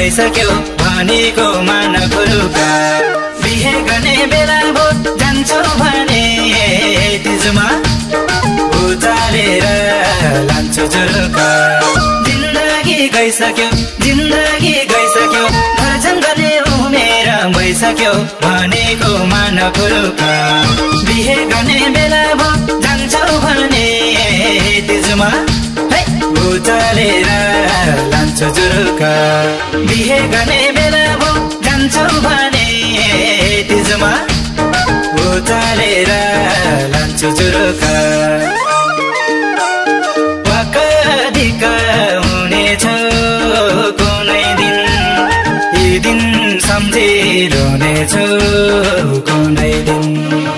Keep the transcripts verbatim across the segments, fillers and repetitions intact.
भइसक्यो भनेको मान गुरुका बिहे गर्ने बेला भो जान्छौ भने तिजमा उचालेर लान्छु जुरुका जिन्दगी गइसक्यो जिन्दगी गइसक्यो घरजन गर्ने उमेर भइसक्यो भनेको मान गुरुका बिहे गर्ने बेला भो जान्छौ भने तिजमा उचालेर लान्छु जुरुका बिहे गर्ने बेला भो जान्छौ भने तिजमा उचालेर लान्छु जुरुका वाकदिक हुनेछ कुनै दिन यी दिन सम्झिरहनेछु कुनै दिन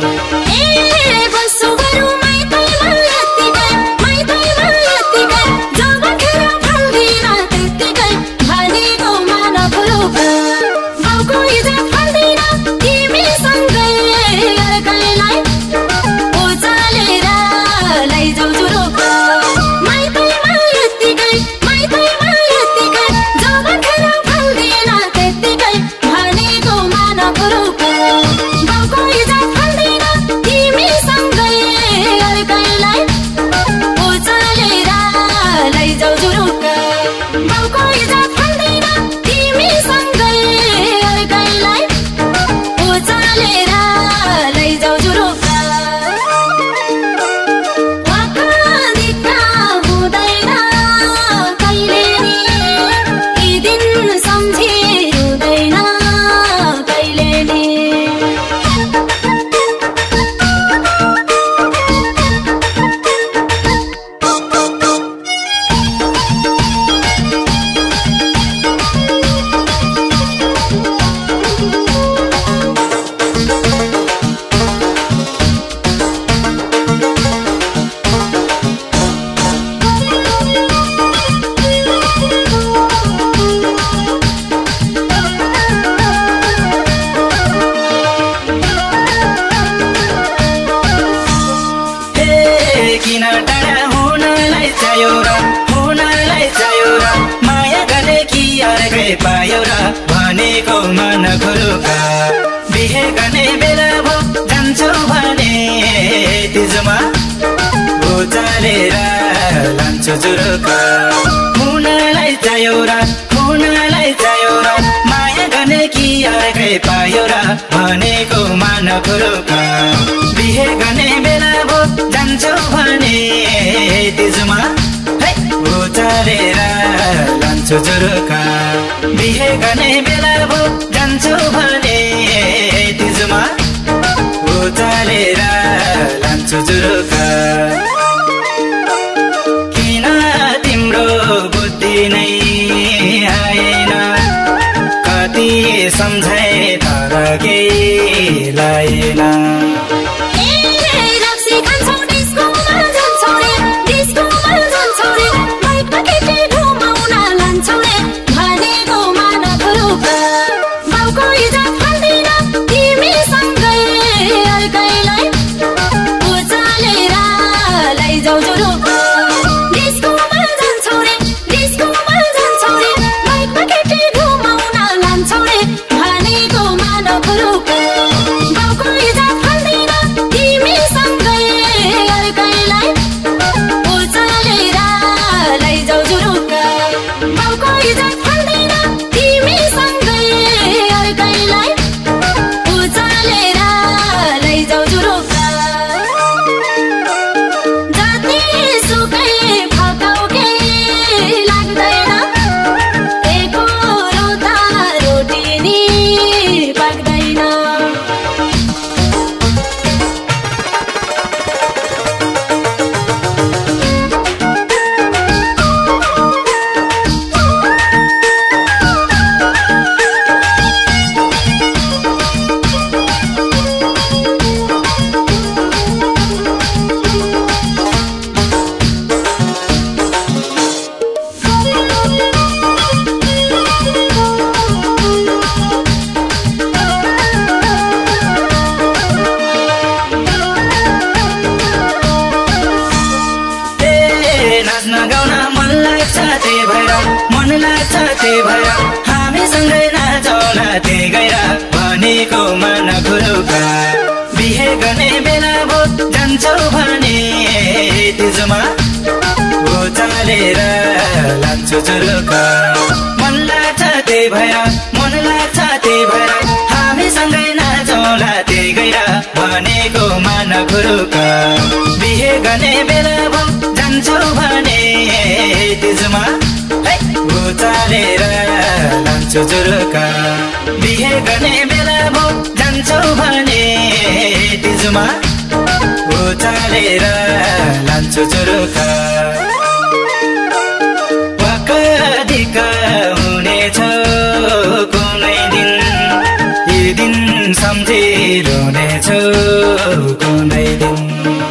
किन टाढा हुनलाई चाह्यो र हुनलाई चाह्यो र माया गर्ने कि अर्कै पायो र भनेको मन गुरुका बिहे गर्ने बेला भो जान्छौ भने तिजमा उचालेर लान्छु जुरुका हुनलाई चाह्यो र हुनलाई चाह्यो र माया गर्ने कि अर्कै पायो र भनेको मन गुरुका बिहे गर्ने बेला भो जान्छौ भने तिजमा उचालेर लान्छु जुरुका बिहे गर्ने बेला भो जान्छौ भने तिजमा उचालेर लान्छु जुरुका किन तिम्रो बुद्धि नै आएन कति सम्झाए तर केही लाएन भनेको मान गुरुका बाउको इज्जत फाल्दैन भनेको मान खुरुका बिहे गर्ने बेला भो जान्छौ भने तिजमा उचालेर लान्छु जुरुका मन लाग्छ त्यही भएर मन लाग्छ त्यही भएर हामी सँगै नाचौँला त्यही गएर भनेको मान खुरुका बिहे गर्ने बेला भो जान्छौ भने तिजमा उचालेर लान्छु जुरुका बिहे गर्ने बेला भो जान्छौ भने तिजमा उचालेर लान्छु जुरुका वाकदिक हुनेछ कुनै दिन यी दिन सम्झिरहनेछ कुनै दिन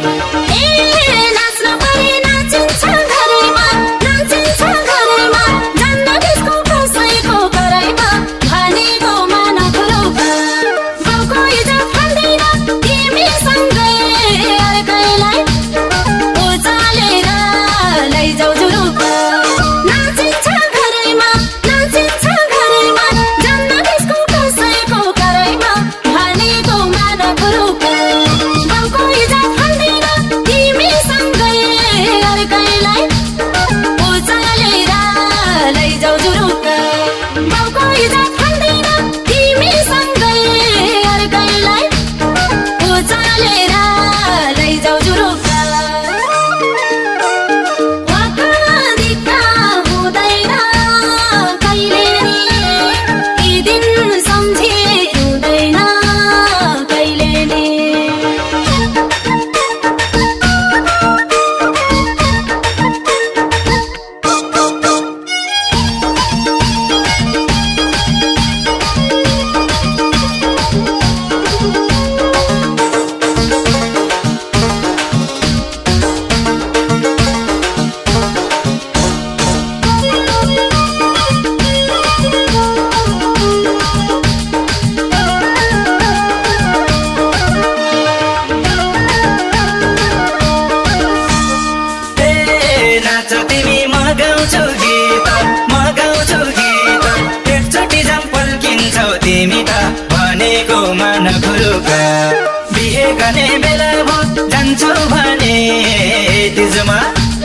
तिमी त भनेको मान खुरुका बिहे गर्ने बेला भो जान्छौ भने तिजमा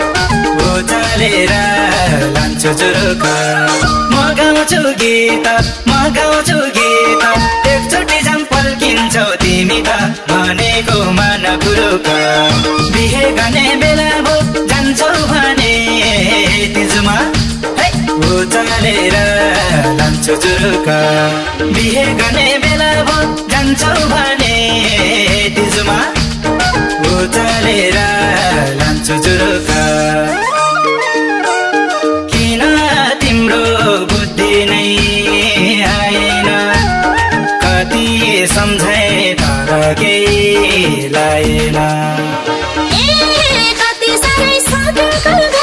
उचालेर लान्छु जुरुका म गाउँछु गीत म गाउँछु गीत एकचोटि जाम पल्किन्छौ तिमी त भनेको मान खुरुका बिहे गर्ने बेला भो जान्छौ भने तिजमा उचालेर लान्छु जुरुका बिहे गर्ने बेला भो जान्छौ भने तिजमा उचालेर लान्छु जुरुका किन तिम्रो बुद्धि नै आएन कति सम्झाए तर केही लाएन ए कति साह्रै सकेको